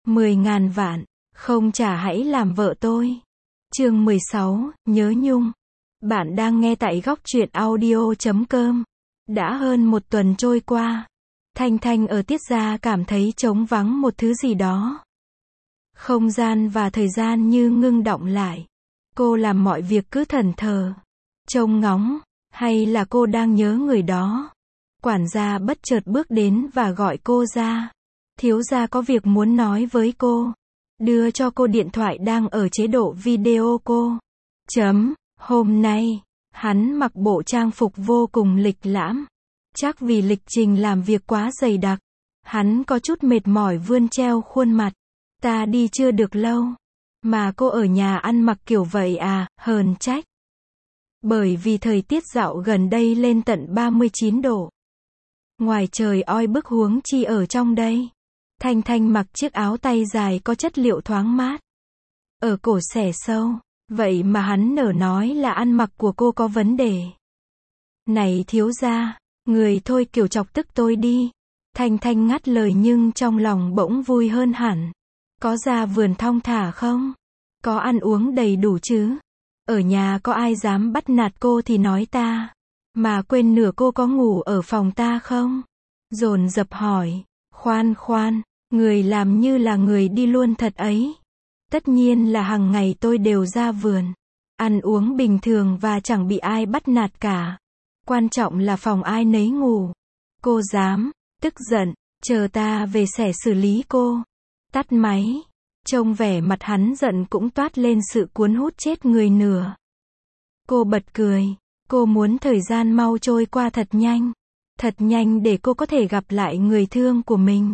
10.000 vạn, không trả hãy làm vợ tôi. Chương 16, nhớ nhung. Bạn đang nghe tại góc truyện audio.com. Đã hơn một tuần trôi qua. Thanh Thanh ở Tiết Gia cảm thấy trống vắng một thứ gì đó. Không gian và thời gian như ngưng đọng lại. Cô làm mọi việc cứ thẫn thờ, trông ngóng, hay là cô đang nhớ người đó? Quản gia bất chợt bước đến và gọi cô ra. Thiếu gia có việc muốn nói với cô. Đưa cho cô điện thoại đang ở chế độ video cô. Hôm nay, hắn mặc bộ trang phục vô cùng lịch lãm. Chắc vì lịch trình làm việc quá dày đặc. Hắn có chút mệt mỏi vươn treo khuôn mặt. Ta đi chưa được lâu. Mà cô ở nhà ăn mặc kiểu vậy à, hờn trách. Bởi vì thời tiết dạo gần đây lên tận 39 độ. Ngoài trời oi bức huống chi ở trong đây. Thanh Thanh mặc chiếc áo tay dài có chất liệu thoáng mát. Ở cổ xẻ sâu. Vậy mà hắn nở nói là ăn mặc của cô có vấn đề. Này thiếu gia, người thôi kiểu chọc tức tôi đi. Thanh Thanh ngắt lời nhưng trong lòng bỗng vui hơn hẳn. Có ra vườn thong thả không? Có ăn uống đầy đủ chứ? Ở nhà có ai dám bắt nạt cô thì nói ta. Mà quên nửa cô có ngủ ở phòng ta không? Dồn dập hỏi. Khoan, người làm như là người đi luôn thật ấy. Tất nhiên là hàng ngày tôi đều ra vườn. Ăn uống bình thường và chẳng bị ai bắt nạt cả. Quan trọng là phòng ai nấy ngủ. Cô dám, tức giận, chờ ta về sẽ xử lý cô. Tắt máy. Trông vẻ mặt hắn giận cũng toát lên sự cuốn hút chết người nửa. Cô bật cười. Cô muốn thời gian mau trôi qua thật nhanh. Thật nhanh để cô có thể gặp lại người thương của mình.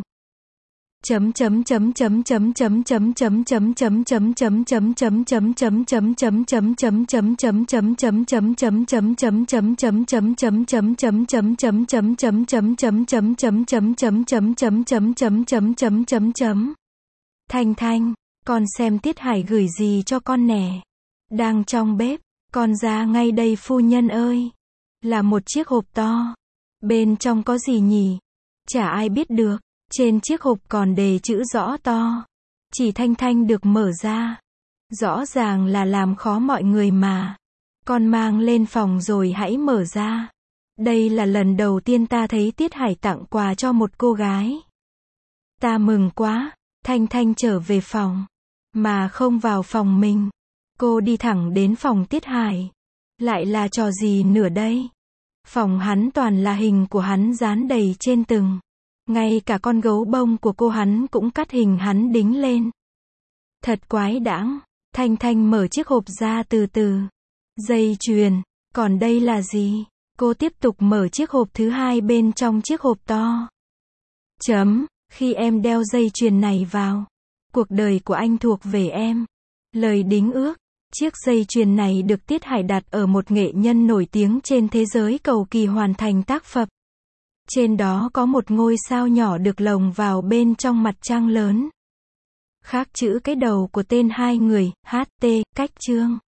Thanh Thanh, con xem Tiết Hải gửi gì cho con nè. Đang trong bếp, con ra ngay đây phu nhân ơi. Là một chiếc hộp to. Bên trong có gì nhỉ? Chả ai biết được. Trên chiếc hộp còn đề chữ rõ to. Chỉ Thanh Thanh được mở ra. Rõ ràng là làm khó mọi người mà. Con mang lên phòng rồi hãy mở ra. Đây là lần đầu tiên ta thấy Tiết Hải tặng quà cho một cô gái. Ta mừng quá. Thanh Thanh trở về phòng. Mà không vào phòng mình. Cô đi thẳng đến phòng Tiết Hải. Lại là trò gì nữa đây? Phòng hắn toàn là hình của hắn dán đầy trên tường. Ngay cả con gấu bông của cô hắn cũng cắt hình hắn đính lên. Thật quái đãng. Thanh Thanh mở chiếc hộp ra từ từ. Dây chuyền. Còn đây là gì? Cô tiếp tục mở chiếc hộp thứ hai bên trong chiếc hộp to. Khi em đeo dây chuyền này vào, cuộc đời của anh thuộc về em. Lời đính ước. Chiếc dây chuyền này được Tiết Hải đặt ở một nghệ nhân nổi tiếng trên thế giới cầu kỳ hoàn thành tác phẩm. Trên đó có một ngôi sao nhỏ được lồng vào bên trong mặt trăng lớn. Khắc chữ cái đầu của tên hai người, HT, cách chương.